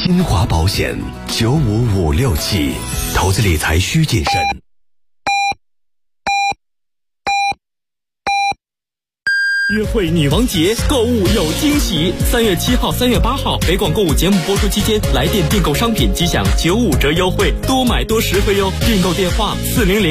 金华保险95567，投资理财需谨慎。 约会女王节，购物有惊喜。3月7号、3月8号，北广购物节目播出期间，来电订购商品即享95折优惠，多买多实惠哟。订购电话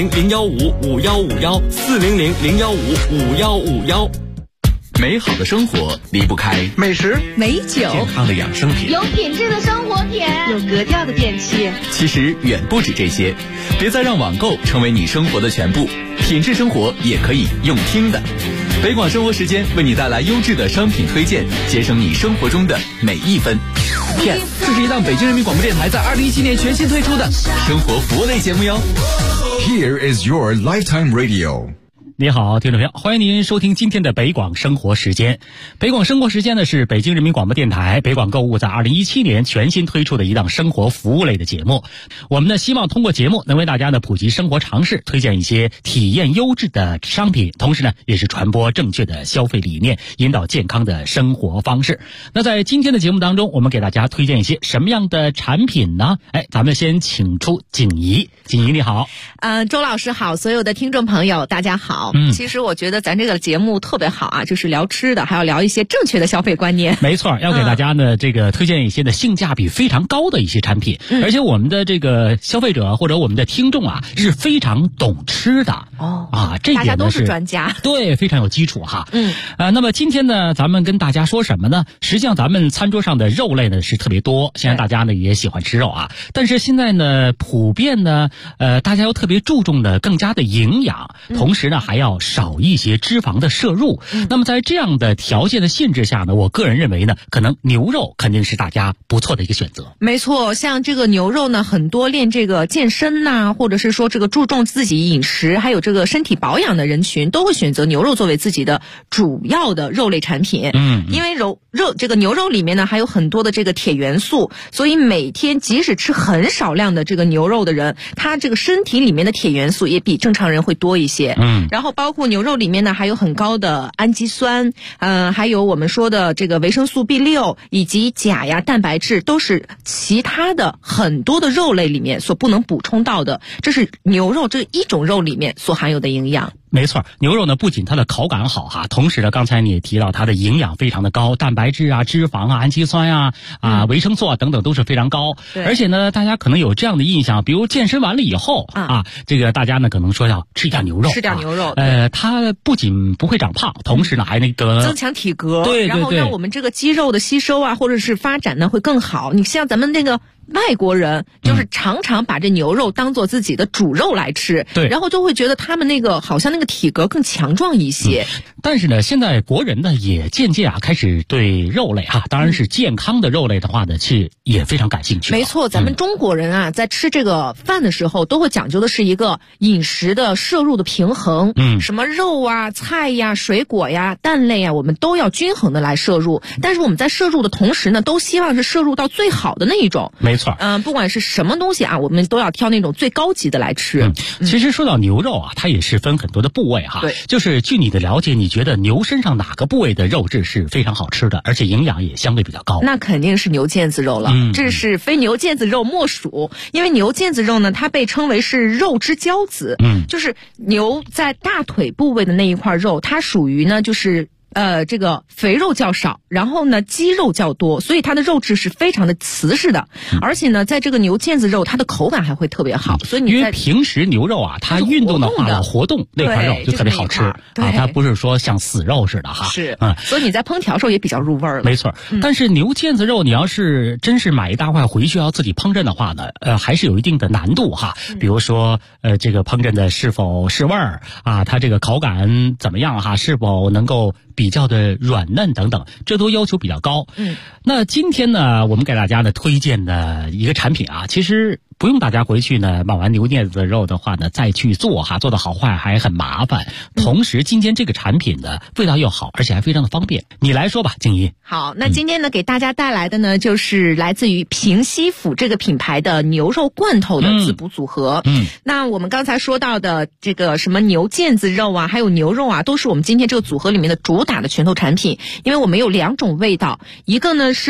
400-015-5151，400-015-5151。 美好的生活离不开美食、 美酒、 健康的养生品， 有品质的生活品， 有格调的电器。 其实远不止这些，别再让网购成为你生活的全部，品质生活也可以用听的。北广生活时间为你带来优质的商品推荐，节省你生活中的每一分。这是一档北京人民广播电台在2017年全新推出的生活服务类节目哟。 Here is your lifetime radio。 你好，听众朋友，欢迎您收听今天的北广生活时间。北广生活时间呢是北京人民广播电台北广购物在2017年全新推出的一档生活服务类的节目。我们呢希望通过节目能为大家呢普及生活常识，推荐一些体验优质的商品，同时呢也是传播正确的消费理念，引导健康的生活方式。那在今天的节目当中，我们给大家推荐一些什么样的产品呢？咱们先请出景怡。景怡你好。 周老师好，所有的听众朋友大家好。其实我觉得咱这个节目特别好啊，就是聊吃的，还要聊一些正确的消费观念。 没错，要给大家呢这个推荐一些的性价比非常高的一些产品，而且我们的这个消费者或者我们的听众啊是非常懂吃的这一点呢大家都是专家， 对，非常有基础哈。那么今天呢咱们跟大家说什么呢？实际上咱们餐桌上的肉类呢是特别多，现在大家呢也喜欢吃肉啊，但是现在呢普遍呢大家又特别注重的更加的营养，同时呢还要少一些脂肪的摄入。那么在这样的条件的限制下呢，我个人认为呢，可能牛肉肯定是大家不错的一个选择。 没错，像这个牛肉呢，很多练这个健身呐，或者是说这个注重自己饮食还有这个身体保养的人群，都会选择牛肉作为自己的主要的肉类产品。因为这个牛肉里面呢还有很多的这个铁元素，所以每天即使吃很少量的这个牛肉的人，他这个身体里面的铁元素也比正常人会多一些。然后包括牛肉里面呢还有很高的氨基酸，还有我们说的这个维生素 B6 以及钾呀、蛋白质，都是其他的很多的肉类里面所不能补充到的，这是牛肉这一种肉里面所含有的营养。 没错，牛肉呢不仅它的口感好哈，同时呢刚才你也提到它的营养非常的高，蛋白质啊、脂肪啊、氨基酸啊、维生素啊等等都是非常高。而且呢大家可能有这样的印象，比如健身完了以后这个大家呢可能说要吃一点牛肉，它不仅不会长胖，同时呢还那个增强体格， 对， 然后让我们这个肌肉的吸收啊或者是发展呢会更好。你像咱们那个外国人就是常常把这牛肉当做自己的主肉来吃，对，然后就会觉得他们那个好像那个体格更强壮一些。 但是呢现在国人呢也渐渐开始对肉类当然是健康的肉类的话呢是也非常感兴趣。 没错，咱们中国人在吃这个饭的时候都会讲究的是一个饮食的摄入的平衡，什么肉啊、菜呀、水果呀、蛋类啊，我们都要均衡的来摄入。但是我们在摄入的同时呢，都希望是摄入到最好的那一种。 没错， 不管是什么东西我们都要挑那种最高级的来吃。 其实说到牛肉它也是分很多的部位对， 就是据你的了解，你觉得牛身上哪个部位的肉质是非常好吃的，而且营养也相对比较高？ 那肯定是牛腱子肉了，这是非牛腱子肉莫属。因为牛腱子肉呢，它被称为是肉之骄子，就是牛在大腿部位的那一块肉，它属于呢就是这个肥肉较少，然后呢肌肉较多，所以它的肉质是非常的瓷实的。而且呢在这个牛腱子肉它的口感还会特别好，所以因为平时牛肉它运动的话活动那块肉就特别好吃它不是说像死肉似的是所以你在烹调时候也比较入味了。 没错，但是牛腱子肉你要是真是买一大块回去要自己烹饪的话呢还是有一定的难度比如说这个烹饪的是否是味儿它这个口感怎么样是否能够比较的软嫩等等，这都要求比较高。那今天呢我们给大家呢推荐的一个产品其实不用大家回去呢买完牛腱子肉的话呢再去做做的好坏还很麻烦。同时今天这个产品的味道又好，而且还非常的方便。你来说吧，静怡。 好，那今天呢给大家带来的呢就是来自于平西府这个品牌的牛肉罐头的滋补组合。那我们刚才说到的这个什么牛腱子肉还有牛肉都是我们今天这个组合里面的主打的拳头产品。因为我们有2种味道，一个呢是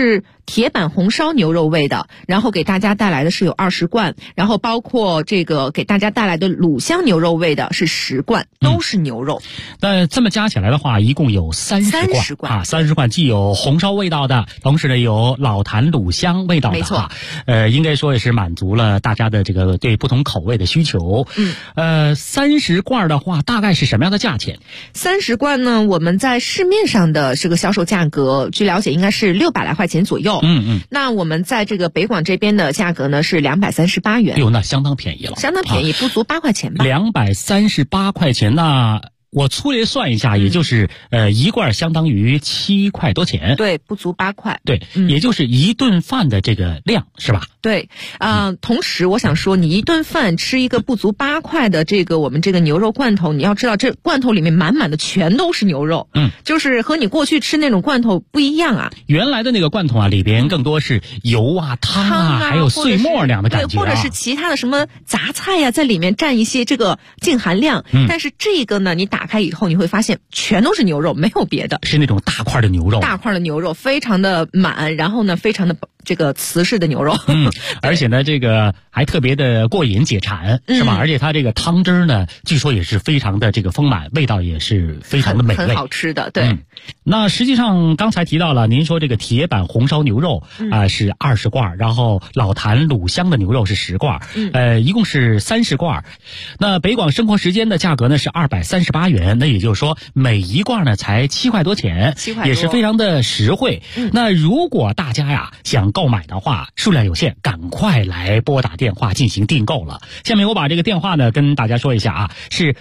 铁板红烧牛肉味的，然后给大家带来的是有20罐，然后包括这个给大家带来的卤香牛肉味的是10罐，都是牛肉。 那这么加起来的话，一共有30罐啊，30罐既有红烧味道的，同时呢有老坛卤香味道的， 没错。 应该说也是满足了大家的这个对不同口味的需求。30罐的话，大概是什么样的价钱 ？30罐呢，我们在市面上的这个销售价格，据了解应该是600来块钱左右。那我们在这个北广这边的价格呢是238元。 那相当便宜了， 相当便宜，不足8块钱吧。 238块钱，那我粗略算一下，也就是一罐相当于7块多钱。 对，不足8块。 对，也就是一顿饭的这个量，是吧？ 对，同时我想说，你一顿饭吃一个不足8块的这个我们这个牛肉罐头，你要知道这罐头里面满满的全都是牛肉，就是和你过去吃那种罐头不一样啊。 原来的那个罐头啊，里边更多是油啊、汤啊，还有碎末那样的感觉， 或者是其他的什么杂菜呀，在里面占一些这个净含量。但是这个呢，你打开以后你会发现全都是牛肉，没有别的， 是那种大块的牛肉， 大块的牛肉非常的满，然后呢非常的这个瓷实的牛肉。 而且呢这个还特别的过瘾解馋，是吧？而且它这个汤汁呢据说也是非常的这个丰满，味道也是非常的美味， 很好吃的。对。 那实际上刚才提到了，您说这个铁板红烧牛肉是20罐，然后老坛卤香的牛肉是10罐，一共是30罐。那北广生活时间的价格呢是238元，那也就是说每一罐呢才7块多钱，也是非常的实惠。那如果大家呀想购买的话，数量有限，赶快来拨打电话进行订购了。下面我把这个电话呢跟大家说一下啊，是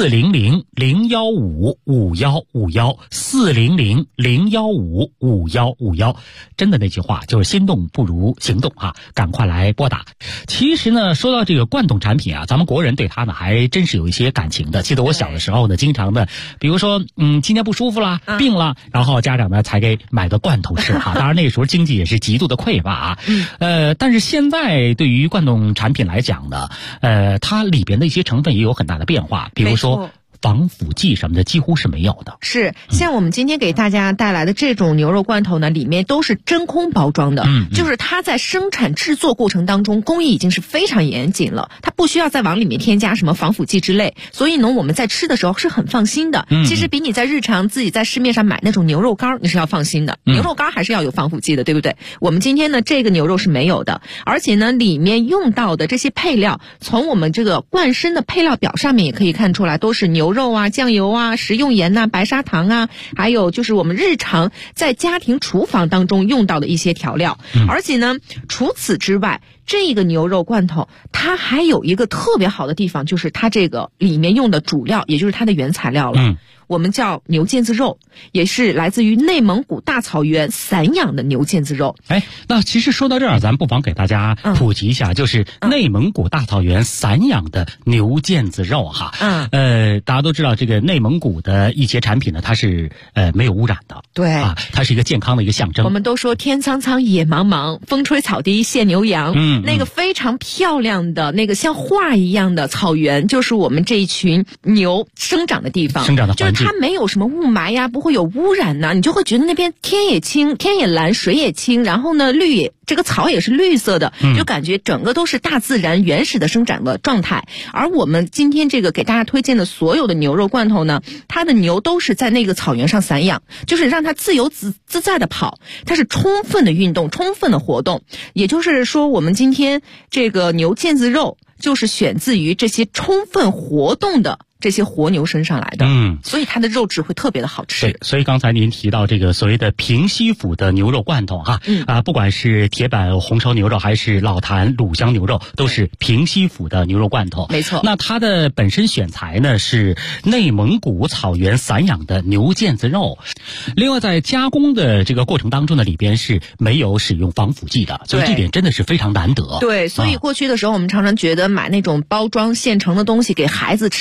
400-015-5151，400-015-5151。真的那句话就是心动不如行动啊，赶快来拨打。其实呢，说到这个罐头产品啊，咱们国人对它呢还真是有一些感情的。记得我小的时候呢，经常的，比如说今天不舒服啦，病了，然后家长呢才给买个罐头吃哈。当然那个时候经济也是极度的匮乏啊。但是现在对于罐头产品来讲呢，它里边的一些成分也有很大的变化，比如说防腐剂什么的几乎是没有的。 是，像我们今天给大家带来的这种牛肉罐头呢，里面都是真空包装的，就是它在生产制作过程当中工艺已经是非常严谨了，它不需要再往里面添加什么防腐剂之类，所以呢我们在吃的时候是很放心的。其实比你在日常自己在市面上买那种牛肉干你是要放心的，牛肉干还是要有防腐剂的，对不对？我们今天呢这个牛肉是没有的，而且呢里面用到的这些配料，从我们这个罐身的配料表上面也可以看出来，都是牛肉啊、酱油啊、食用盐啊、白砂糖啊，还有就是我们日常在家庭厨房当中用到的一些调料。而且呢除此之外，这个牛肉罐头它还有一个特别好的地方，就是它这个里面用的主料，也就是它的原材料了。我们叫牛腱子肉，也是来自于内蒙古大草原散养的牛腱子肉。 那其实说到这儿，咱不妨给大家普及一下，就是内蒙古大草原散养的牛腱子肉哈。大家都知道这个内蒙古的一些产品呢，它是没有污染的， 对啊，它是一个健康的一个象征。 我们都说天苍苍野茫茫，风吹草低见牛羊。那个非常漂亮的那个像画一样的草原，就是我们这一群牛生长的地方， 生长的环境。 它没有什么雾霾呀，不会有污染呐，你就会觉得那边天也清，天也蓝，水也清，然后呢这个草也是绿色的，就感觉整个都是大自然原始的生长的状态。而我们今天这个给大家推荐的所有的牛肉罐头呢，它的牛都是在那个草原上散养，就是让它自由自在的跑，它是充分的运动，充分的活动。也就是说我们今天这个牛腱子肉就是选自于这些充分活动的这些活牛身上来的，所以它的肉质会特别的好吃。 对，所以刚才您提到这个所谓的平西府的牛肉罐头哈，不管是铁板红烧牛肉还是老坛卤香牛肉，都是平西府的牛肉罐头。 没错。 那它的本身选材呢是内蒙古草原散养的牛腱子肉，另外在加工的这个过程当中呢，里边是没有使用防腐剂的，所以这点真的是非常难得。 对，所以过去的时候我们常常觉得买那种包装现成的东西给孩子吃，给老人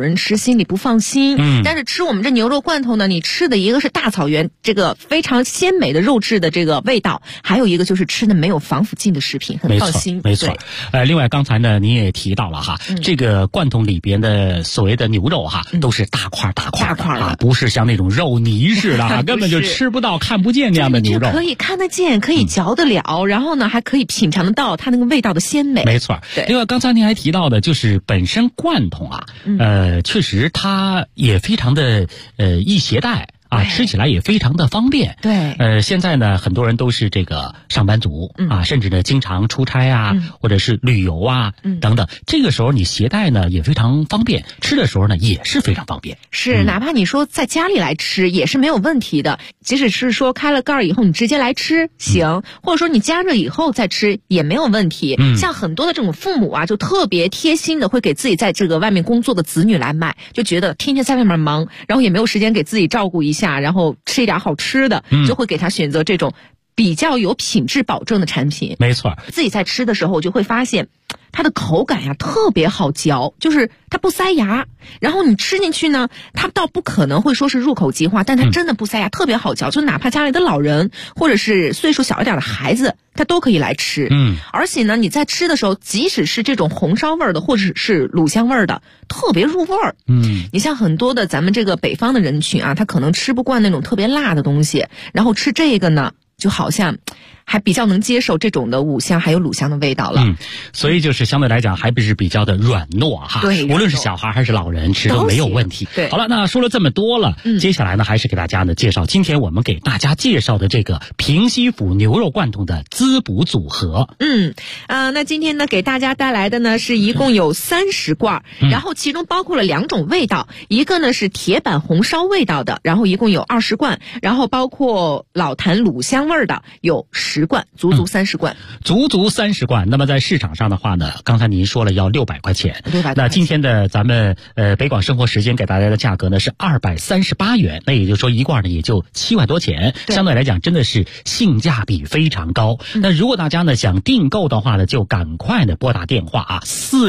人吃心里不放心。但是吃我们这牛肉罐头呢，你吃的一个是大草原这个非常鲜美的肉质的这个味道，还有一个就是吃的没有防腐剂的食品，很放心。 没错。另外刚才呢，您也提到了哈，这个罐头里边的所谓的牛肉哈，都是大块的啊，不是像那种肉泥似的，根本就吃不到、看不见那样的牛肉。 可以看得见，可以嚼得了，然后呢，还可以品尝得到它那个味道的鲜美。 没错。另外刚才您还提到的，就是本身罐头啊，确实它也非常的易携带。吃起来也非常的方便。 对。 现在呢，很多人都是这个上班族甚至呢经常出差啊，或者是旅游啊等等。这个时候你携带呢也非常方便，吃的时候呢也是非常方便。 是，哪怕你说在家里来吃也是没有问题的。即使是说开了盖以后你直接来吃行，或者说你加热以后再吃也没有问题。像很多的这种父母啊，就特别贴心的会给自己在这个外面工作的子女来买，就觉得天天在外面忙，然后也没有时间给自己照顾一下，然后吃一点好吃的，就会给他选择这种比较有品质保证的产品。 没错。 自己在吃的时候就会发现它的口感呀特别好嚼，就是它不塞牙，然后你吃进去呢，它倒不可能会说是入口即化，但它真的不塞牙，特别好嚼，就哪怕家里的老人或者是岁数小一点的孩子，他都可以来吃。而且呢，你在吃的时候，即使是这种红烧味儿的或者是卤香味儿的，特别入味儿。你像很多的咱们这个北方的人群啊，他可能吃不惯那种特别辣的东西，然后吃这个呢，就好像还比较能接受这种的五香还有卤香的味道了。 所以就是相对来讲还不是比较的软糯哈。 对， 无论是小孩还是老人吃都没有问题。 对。 好了，那说了这么多了，接下来呢还是给大家呢介绍今天我们给大家介绍的这个平西府牛肉罐头的滋补组合。 那今天呢给大家带来的呢是一共有30罐，然后其中包括了2种味道，一个呢是铁板红烧味道的，然后一共有20罐，然后包括老坛卤香味的有10罐，足足30罐。 足足30罐。那么在市场上的话呢，刚才您说了要600块钱。那今天的咱们北广生活时间给大家的价格呢是238元，那也就是说一罐呢也就7块多钱，相对来讲真的是性价比非常高。那如果大家呢想订购的话呢，就赶快的拨打电话啊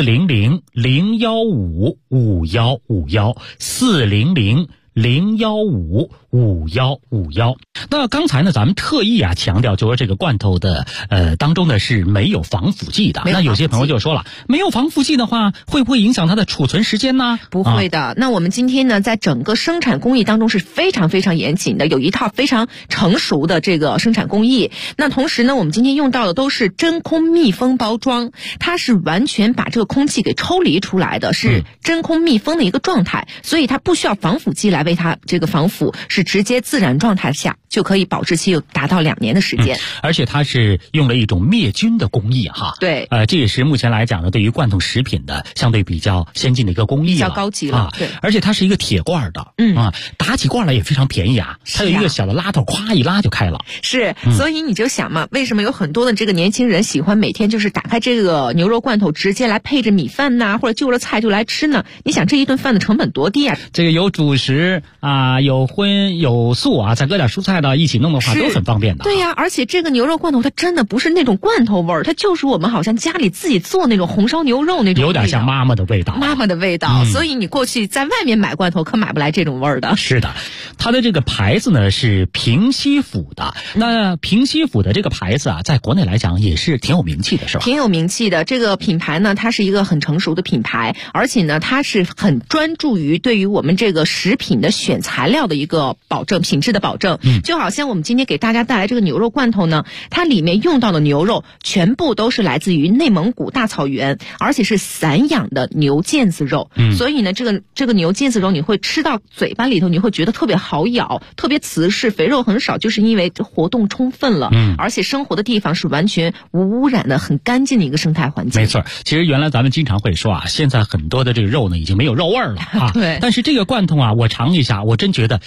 400-015-5151，400-015-5151。那刚才呢咱们特意强调，就说这个罐头的当中呢是没有防腐剂的。那有些朋友就说了，没有防腐剂的话会不会影响它的储存时间呢？ 不会的。那我们今天呢在整个生产工艺当中是非常非常严谨的，有一套非常成熟的这个生产工艺。那同时呢我们今天用到的都是真空密封包装，它是完全把这个空气给抽离出来的，是真空密封的一个状态，所以它不需要防腐剂来为它这个防腐，是直接自然状态下就可以保质期有达到2年的时间。 而且它是用了一种灭菌的工艺哈。 对。 这也是目前来讲呢对于罐头食品的相对比较先进的一个工艺了， 比较高级了。对。 而且它是一个铁罐的。打起罐来也非常便宜啊，它有一个小的拉头，咵一拉就开了。 是。所以你就想嘛，为什么有很多的这个年轻人喜欢每天就是打开这个牛肉罐头直接来配着米饭呐，或者就着菜就来吃呢？你想这一顿饭的成本多低啊？ 这个有主食有荤有素再搁点蔬菜的一起弄的话都很方便的。 对呀。而且这个牛肉罐头它真的不是那种罐头味儿，它就是我们好像家里自己做那种红烧牛肉那种味道， 有点像妈妈的味道。 所以你过去在外面买罐头可买不来这种味儿的。 是的。它的这个牌子呢是平西府的。那平西府的这个牌子在国内来讲也是挺有名气的，是吧？ 挺有名气的。这个品牌呢它是一个很成熟的品牌，而且呢它是很专注于对于我们这个食品的选材料的一个保证，品质的保证。就好像我们今天给大家带来这个牛肉罐头呢，它里面用到的牛肉全部都是来自于内蒙古大草原，而且是散养的牛腱子肉。所以呢这个牛腱子肉你会吃到嘴巴里头，你会觉得特别好咬，特别瓷实，肥肉很少，就是因为活动充分了。而且生活的地方是完全无污染的，很干净的一个生态环境。 没错。其实原来咱们经常会说现在很多的这个肉呢已经没有肉味儿了。 对。 但是这个罐头我尝一下，我真觉得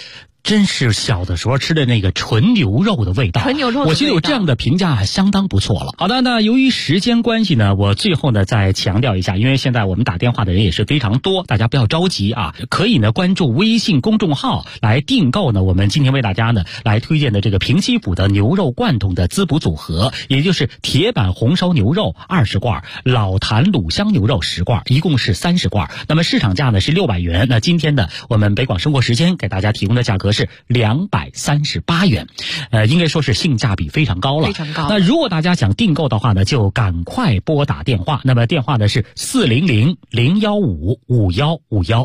真是小的时候吃的那个纯牛肉的味道。 纯牛肉的味道， 我觉得有这样的评价相当不错了。好的，那由于时间关系呢，我最后呢再强调一下，因为现在我们打电话的人也是非常多，大家不要着急啊，可以呢关注微信公众号来订购呢我们今天为大家呢来推荐的这个平西府的牛肉贯通的滋补组合，也就是铁板红烧牛肉20罐，老坛卤香牛肉10罐，一共是30罐。那么市场价呢是600元，那今天的我们北广生活时间给大家提供的价格是238元，应该说是性价比非常高了， 非常高。 那如果大家想订购的话呢，就赶快拨打电话，那么电话呢是400-015-5151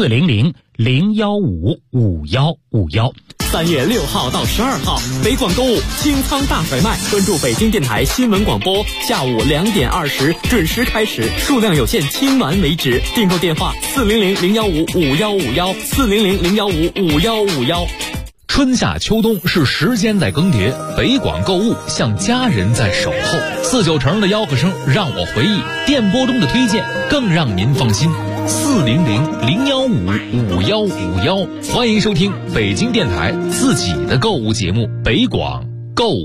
400-015-5151。 3月6号到12号，北广购物清仓大甩卖，关注北京电台新闻广播，下午2点20准时开始，数量有限，清完为止。订购电话400-015-5151 400-015-5151。 春夏秋冬是时间在更迭，北广购物像家人在守候。49城的吆喝声让我回忆，电波中的推荐更让您放心。400-015-5151，欢迎收听北京电台自己的购物节目《北广购物》。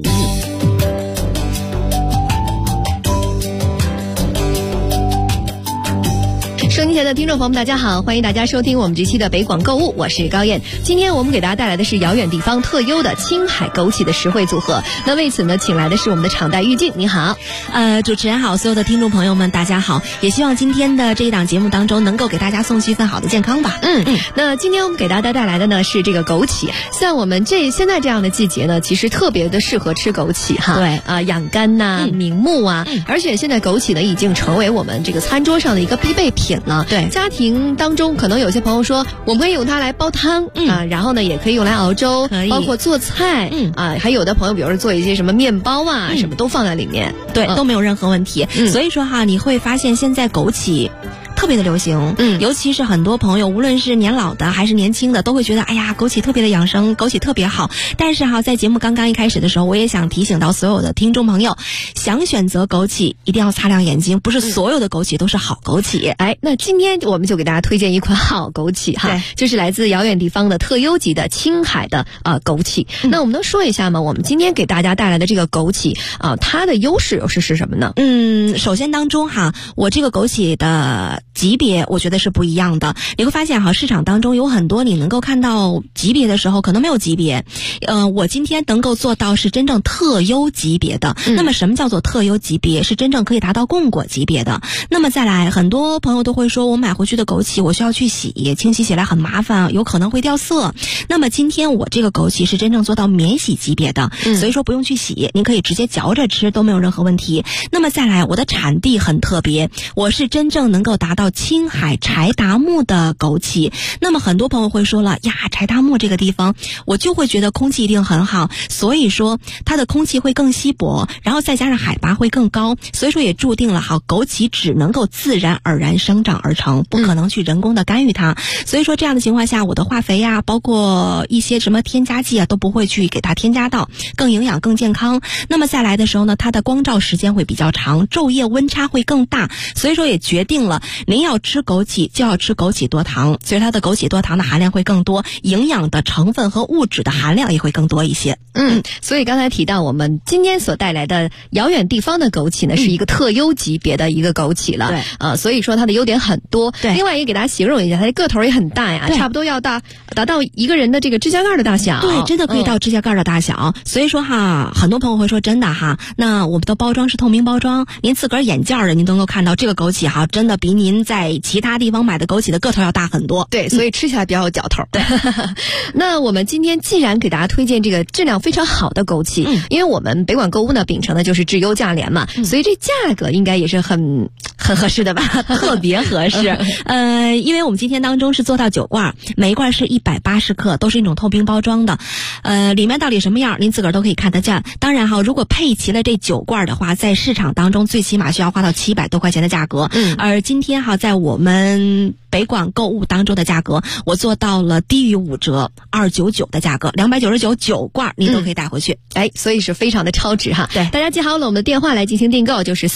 收听前的听众朋友们，大家好，欢迎大家收听我们这期的北广购物，我是高燕。今天我们给大家带来的是遥远地方特优的青海枸杞的实惠组合。那为此呢，请来的是我们的场代玉静，你好。 主持人好，所有的听众朋友们，大家好。也希望今天的这一档节目当中，能够给大家送去一份好的健康吧。 那今天我们给大家带来的呢是这个枸杞。像我们现在这样的季节呢，其实特别的适合吃枸杞哈。 对养肝呐、明目啊。而且现在枸杞呢已经成为我们这个餐桌上的一个必备品了。 对， 家庭当中可能有些朋友说，我们可以用它来煲汤然后呢也可以用来熬粥， 可以包括做菜还有的朋友比如说做一些什么面包啊什么都放在里面， 对，都没有任何问题。所以说哈，你会发现现在枸杞特别的流行，尤其是很多朋友，无论是年老的还是年轻的，都会觉得哎呀，枸杞特别的养生，枸杞特别好。但是哈，在节目刚刚一开始的时候，我也想提醒到所有的听众朋友，想选择枸杞一定要擦亮眼睛，不是所有的枸杞都是好枸杞。 那今天我们就给大家推荐一款好枸杞哈，就是来自遥远地方的特优级的青海的枸杞。那我们能说一下吗？我们今天给大家带来的这个枸杞它的优势又是什么呢？ 首先当中哈，我这个枸杞的级别我觉得是不一样的。你会发现哈，市场当中有很多你能够看到级别的时候可能没有级别，我今天能够做到是真正特优级别的。那么什么叫做特优级别？是真正可以达到供果级别的。那么再来，很多朋友都会说，我买回去的枸杞我需要去洗，清洗起来很麻烦，有可能会掉色。那么今天我这个枸杞是真正做到免洗级别的，所以说不用去洗，您可以直接嚼着吃都没有任何问题。那么再来，我的产地很特别，我是真正能够达到青海柴达木的枸杞。那么很多朋友会说了呀，柴达木这个地方我就会觉得空气一定很好，所以说它的空气会更稀薄，然后再加上海拔会更高，所以说也注定了好枸杞只能够自然而然生长而成，不可能去人工的干预它。所以说这样的情况下，我的化肥呀，包括一些什么添加剂啊，都不会去给它添加到，更营养更健康。那么再来的时候呢，它的光照时间会比较长，昼夜温差会更大，所以说也决定了您要吃枸杞就要吃枸杞多糖，所以它的枸杞多糖的含量会更多，营养的成分和物质的含量也会更多一些。 所以刚才提到我们今天所带来的遥远地方的枸杞呢，是一个特优级别的一个枸杞了。所以说它的优点很多。另外也给大家形容一下，它的个头也很大呀，差不多要达到一个人的这个指甲盖的大小。 对，真的可以到指甲盖的大小。所以说哈，很多朋友会说真的哈，那我们的包装是透明包装，您自个儿眼见的您都能够看到这个枸杞哈，真的比您在其他地方买的枸杞的个头要大很多。 对，所以吃起来比较有嚼头。对。那我们今天既然给大家推荐这个质量非常好的枸杞，因为我们北广购物呢秉承的就是质优价廉嘛，所以这价格应该也是很合适的吧？ 特别合适。因为我们今天当中是做到9罐，每一罐是180克，都是一种透明包装的。里面到底什么样，您自个儿都可以看得见。当然哈，如果配齐了这9罐的话，在市场当中最起码需要花到700多块钱的价格。而今天哈，在我们北北广购物当中的价格，我做到了低于5折，299的价格，299 9罐你都可以带回去。 所以是非常的超值哈。 对， 大家记好了我们的电话来进行订购，就是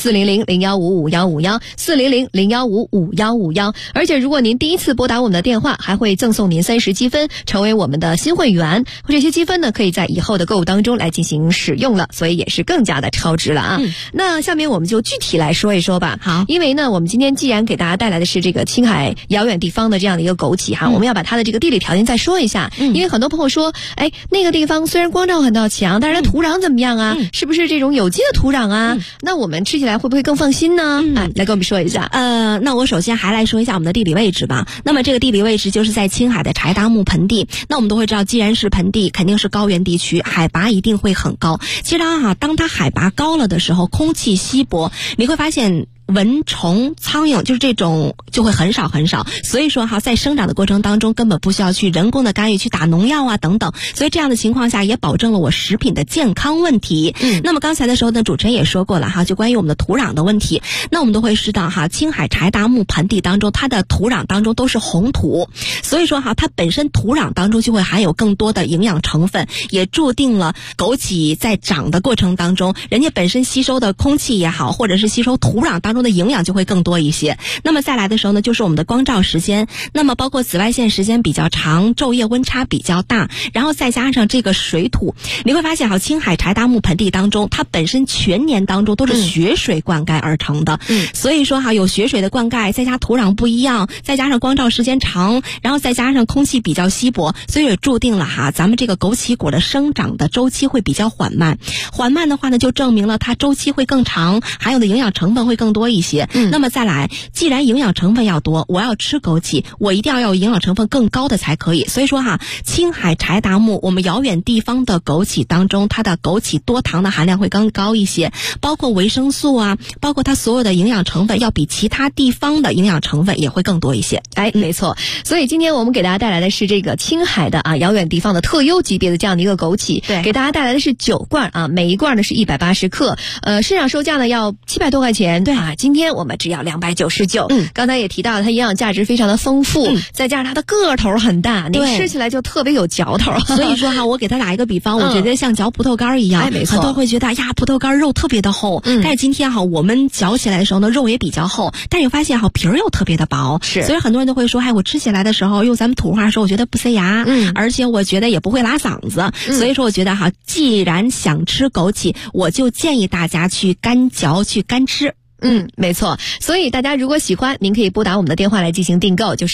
400-0155-151，400-0155-151。而且如果您第一次拨打我们的电话，还会赠送您30积分，成为我们的新会员。这些积分呢，可以在以后的购物当中来进行使用了，所以也是更加的超值了啊。那下面我们就具体来说一说吧。 好， 因为呢，我们今天既然给大家带来的是这个青海遥远地方的这样的一个枸杞哈，我们要把它的这个地理条件再说一下。因为很多朋友说，那个地方虽然光照很强，但是它土壤怎么样啊？是不是这种有机的土壤啊？那我们吃起来会不会更放心呢？来跟我们说一下。 那我首先还来说一下我们的地理位置吧。那么这个地理位置就是在青海的柴达木盆地。那我们都会知道，既然是盆地，肯定是高原地区，海拔一定会很高。其实当它海拔高了的时候，空气稀薄，你会发现蚊虫苍蝇就是这种就会很少很少，所以说在生长的过程当中根本不需要去人工的干预，去打农药啊等等，所以这样的情况下也保证了我食品的健康问题。那么刚才的时候呢，主持人也说过了就关于我们的土壤的问题。那我们都会知道青海柴达木盆地当中，它的土壤当中都是红土，所以说它本身土壤当中就会含有更多的营养成分，也注定了枸杞在长的过程当中，人家本身吸收的空气也好，或者是吸收土壤当中的营养就会更多一些。那么再来的时候呢，就是我们的光照时间，那么包括紫外线时间比较长，昼夜温差比较大，然后再加上这个水土，你会发现青海柴达木盆地当中，它本身全年当中都是雪水灌溉而成的。所以说有雪水的灌溉，再加土壤不一样，再加上光照时间长，然后再加上空气比较稀薄，所以也注定了咱们这个枸杞果的生长的周期会比较缓慢。缓慢的话呢，就证明了它周期会更长，含有的营养成分会更多一些。那么再来，既然营养成分要多，我要吃枸杞，我一定要有营养成分更高的才可以。所以说青海柴达木我们遥远地方的枸杞当中，它的枸杞多糖的含量会更高一些，包括维生素包括它所有的营养成分要比其他地方的营养成分也会更多一些。 没错。所以今天我们给大家带来的是这个青海的遥远地方的特优级别的这样的一个枸杞， 对， 给大家带来的是9罐每一罐呢是180克，市场售价呢要700多块钱， 对今天我们只要299。刚才也提到了它营养价值非常的丰富，再加上它的个头很大，你吃起来就特别有嚼头。 所以说我给它打一个比方，我觉得像嚼葡萄干一样， 没错， 很多人会觉得葡萄干肉特别的厚，但是今天我们嚼起来的时候呢，肉也比较厚，但是发现皮儿又特别的薄， 是， 所以很多人都会说，我吃起来的时候，用咱们土话说，我觉得不塞牙，而且我觉得也不会拉嗓子，所以说我觉得既然想吃枸杞，我就建议大家去干嚼，去干吃。 没错。所以大家如果喜欢，您可以拨打我们的电话来进行订购，就是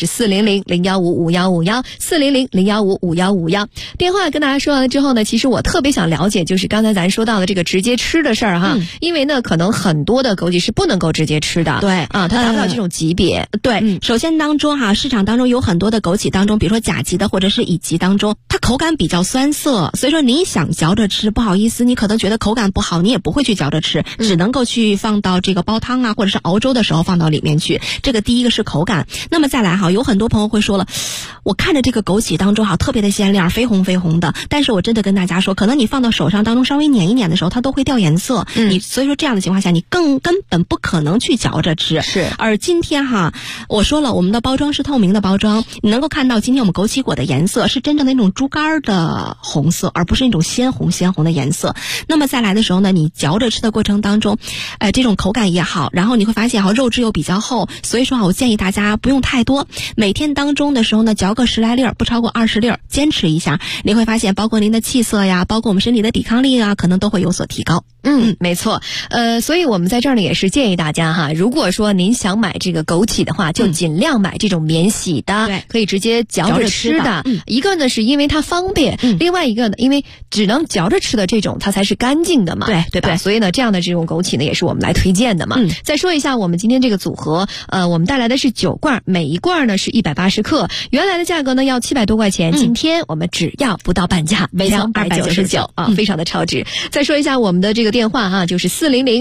400-0155-151，400-0155-151。电话跟大家说完了之后呢，其实我特别想了解，就是刚才咱说到的这个直接吃的事儿因为呢，可能很多的枸杞是不能够直接吃的， 对它达不到这种级别。 对，首先当中市场当中有很多的枸杞当中，比如说甲级的或者是乙级当中，它口感比较酸涩，所以说你想嚼着吃，不好意思，你可能觉得口感不好，你也不会去嚼着吃，只能够去放到这个煲汤或者是熬粥的时候放到里面去。这个第一个是口感。那么再来有很多朋友会说了，我看着这个枸杞当中特别的鲜亮，绯红绯红的，但是我真的跟大家说，可能你放到手上当中稍微碾一碾的时候，它都会掉颜色。所以说这样的情况下，你根本不可能去嚼着吃。 是。 而今天我说了，我们的包装是透明的包装，你能够看到今天我们枸杞果的颜色是真正的那种猪肝的红色，而不是那种鲜红的颜色。那么再来的时候呢，你嚼着吃的过程当中，这种口感也好，然后你会发现肉质又比较厚，所以说我建议大家不用太多，每天当中的时候呢，嚼个10来粒，不超过20粒，坚持一下，你会发现包括您的气色呀，包括我们身体的抵抗力可能都会有所提高。 没错。所以我们在这儿呢也是建议大家如果说您想买这个枸杞的话，就尽量买这种免洗的，可以直接嚼着吃的。一个呢是因为它方便，另外一个呢因为只能嚼着吃的这种它才是干净的嘛，对吧？所以呢这样的这种枸杞呢也是我们来推荐的嘛。再说一下我们今天这个组合，我们带来的是9罐，每一罐呢是180克，原来的价格呢要700多块钱，今天我们只要不到半价，299非常的超值。再说一下我们的这个电话就是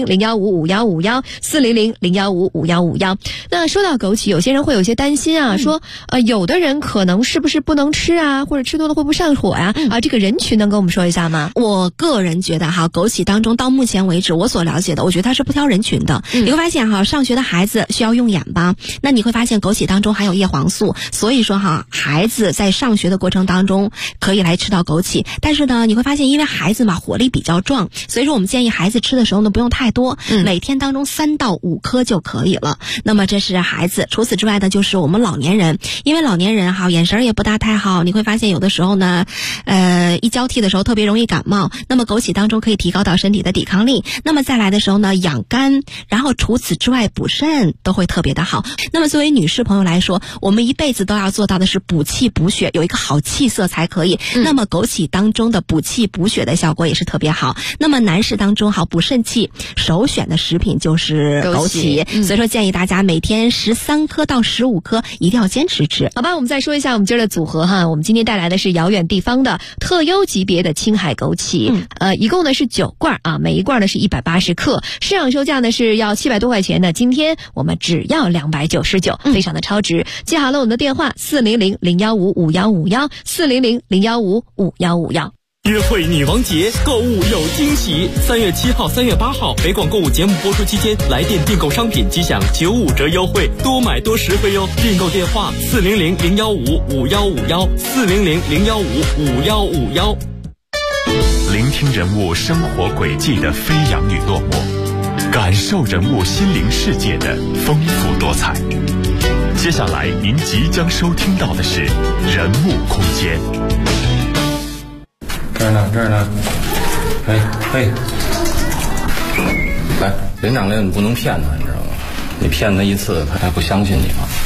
400-0155-151，400-0155-151。那说到枸杞，有些人会有些担心说有的人可能是不是不能吃或者吃多了会不会上火这个人群能跟我们说一下吗？ 我个人觉得枸杞当中到目前为止我所了解的，我觉得它是不挑人群的。 你会发现哈，上学的孩子需要用眼吧？那你会发现枸杞当中含有叶黄素，所以说哈，孩子在上学的过程当中可以来吃到枸杞。但是呢，你会发现因为孩子嘛活力比较壮，所以说我们建议孩子吃的时候呢不用太多，每天当中3到5颗就可以了。那么这是孩子。除此之外呢，就是我们老年人，因为老年人哈眼神也不大太好，你会发现有的时候呢，一交替的时候特别容易感冒。那么枸杞当中可以提高到身体的抵抗力。那么再来的时候呢，养肝，然后除此之外补肾都会特别的好。那么作为女士朋友来说，我们一辈子都要做到的是补气补血，有一个好气色才可以。那么枸杞当中的补气补血的效果也是特别好。那么男士当中好补肾气，首选的食品就是枸杞。所以说建议大家每天13颗到15颗一定要坚持吃。 好吧，我们再说一下我们今儿的组合哈。我们今天带来的是遥远地方的特优级别的青海枸杞，一共呢是9罐啊，每一罐呢是180克，市场售价呢是要700多块钱的，今天我们只要299，非常的超值。记好了我们的电话400-015-5151 400-015-5151。 约会女王节，购物有惊喜。3月7号、3月8号，北广购物节目播出期间，来电订购商品即享95折优惠，多买多实惠哟。订购电话400-015-5151 400-015-5151。 聆听人物生活轨迹的飞扬与落寞，感受人物心灵世界的丰富多彩。接下来您即将收听到的是人物空间。 这儿呢，嘿，来，连长令你不能骗他，你知道吗？你骗他一次，他还不相信你吗？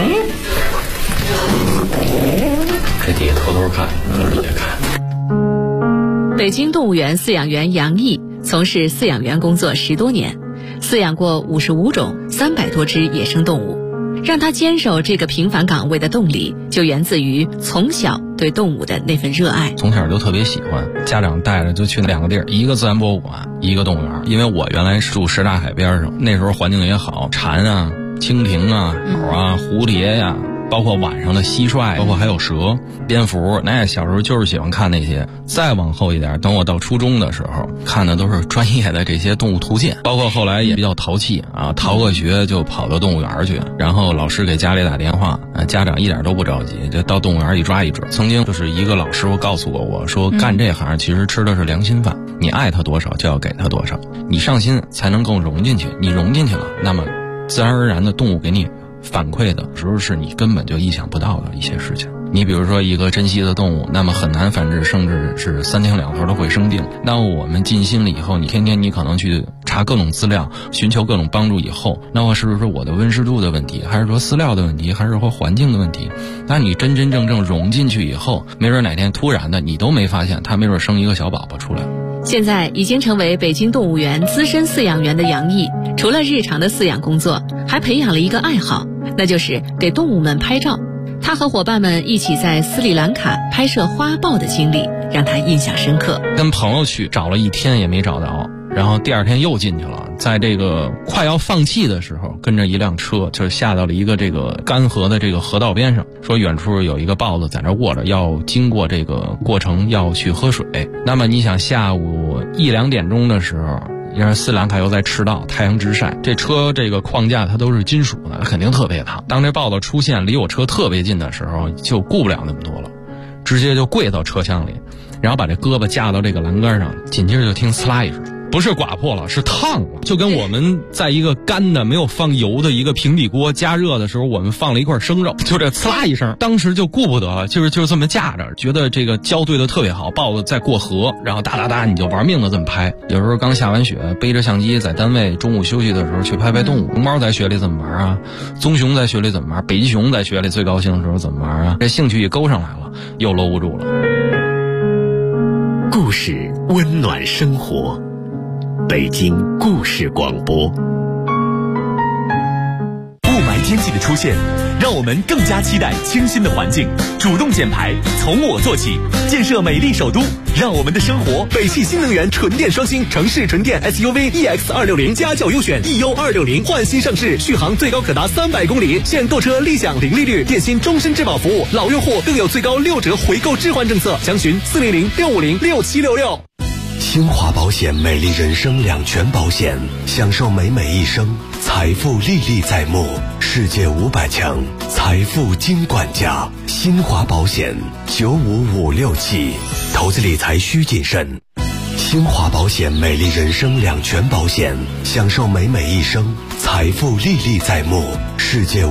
这底下偷偷看，底下看。 北京动物园饲养员杨毅从事饲养员工作10多年，饲养过55种300多只野生动物。让他坚守这个平凡岗位的动力，就源自于从小对动物的那份热爱。 从小就特别喜欢，家长带着就去2个地儿，一个自然博物馆，一个动物园。因为我原来住什刹海边上，那时候环境也好，蝉啊、蜻蜓啊、鸟啊、蝴蝶呀，包括晚上的蟋蟀，包括还有蛇、蝙蝠，那小时候就是喜欢看那些。再往后一点，等我到初中的时候，看的都是专业的这些动物图鉴，包括后来也比较淘气啊，逃个学就跑到动物园去，然后老师给家里打电话，家长一点都不着急，就到动物园一抓一准。曾经就是一个老师傅告诉过我说，干这行其实吃的是良心饭，你爱他多少就要给他多少，你上心才能更融进去，你融进去了，那么自然而然的动物给你反馈的时候是你根本就意想不到的一些事情。你比如说一个珍稀的动物，那么很难繁殖，甚至是3天2头都会生病。那我们尽心了以后，你天天你可能去查各种资料，寻求各种帮助以后，那么是不是我的温湿度的问题，还是说饲料的问题，还是说环境的问题？那你真真正正融进去以后，没准哪天突然的你都没发现，它没准生一个小宝宝出来。 现在已经成为北京动物园资深饲养员的杨毅，除了日常的饲养工作，还培养了一个爱好，那就是给动物们拍照。他和伙伴们一起在斯里兰卡拍摄花豹的经历让他印象深刻。 跟朋友去找了1天也没找到，然后第2天又进去了，在这个快要放弃的时候，跟着一辆车就下到了一个这个干河的这个河道边上，说远处有一个豹子在那卧着，要经过这个过程要去喝水。那么你想下午1、2点钟的时候，因为斯里兰卡又在赤道，太阳直晒，这车这个框架它都是金属的，肯定特别烫。当这豹子出现离我车特别近的时候，就顾不了那么多了，直接就跪到车厢里，然后把这胳膊架到这个栏杆上，紧接着就听呲啦一声，不是刮破了，是烫了，就跟我们在一个干的没有放油的一个平底锅加热的时候，我们放了一块生肉，就这呲啦一声，当时就顾不得了，就是这么架着，觉得这个胶对的特别好，豹子在过河，然后哒哒哒你就玩命的这么拍。有时候刚下完雪，背着相机在单位中午休息的时候去拍拍动物，熊猫在雪里怎么玩啊，棕熊在雪里怎么玩，北极熊在雪里最高兴的时候怎么玩啊，这兴趣一勾上来了，又搂不住了。 故事温暖生活，北京故事广播。雾霾天气的出现，让我们更加期待清新的环境。主动减排，从我做起，建设美丽首都，让我们的生活。北汽新能源纯电双星城市纯电 SUV EX260家轿优选 EU260换新上市，续航最高可达300公里，现购车立享零利率，电信终身质保服务，老用户更有最高6折回购置换政策。详询400-650-6766。 新华保险美丽人生两全保险，享受美美一生，财富历历在目，世界500强财富金管家。新华保险95567，投资理财需谨慎。新华保险美丽人生两全保险，享受美美一生，财富历历在目，世界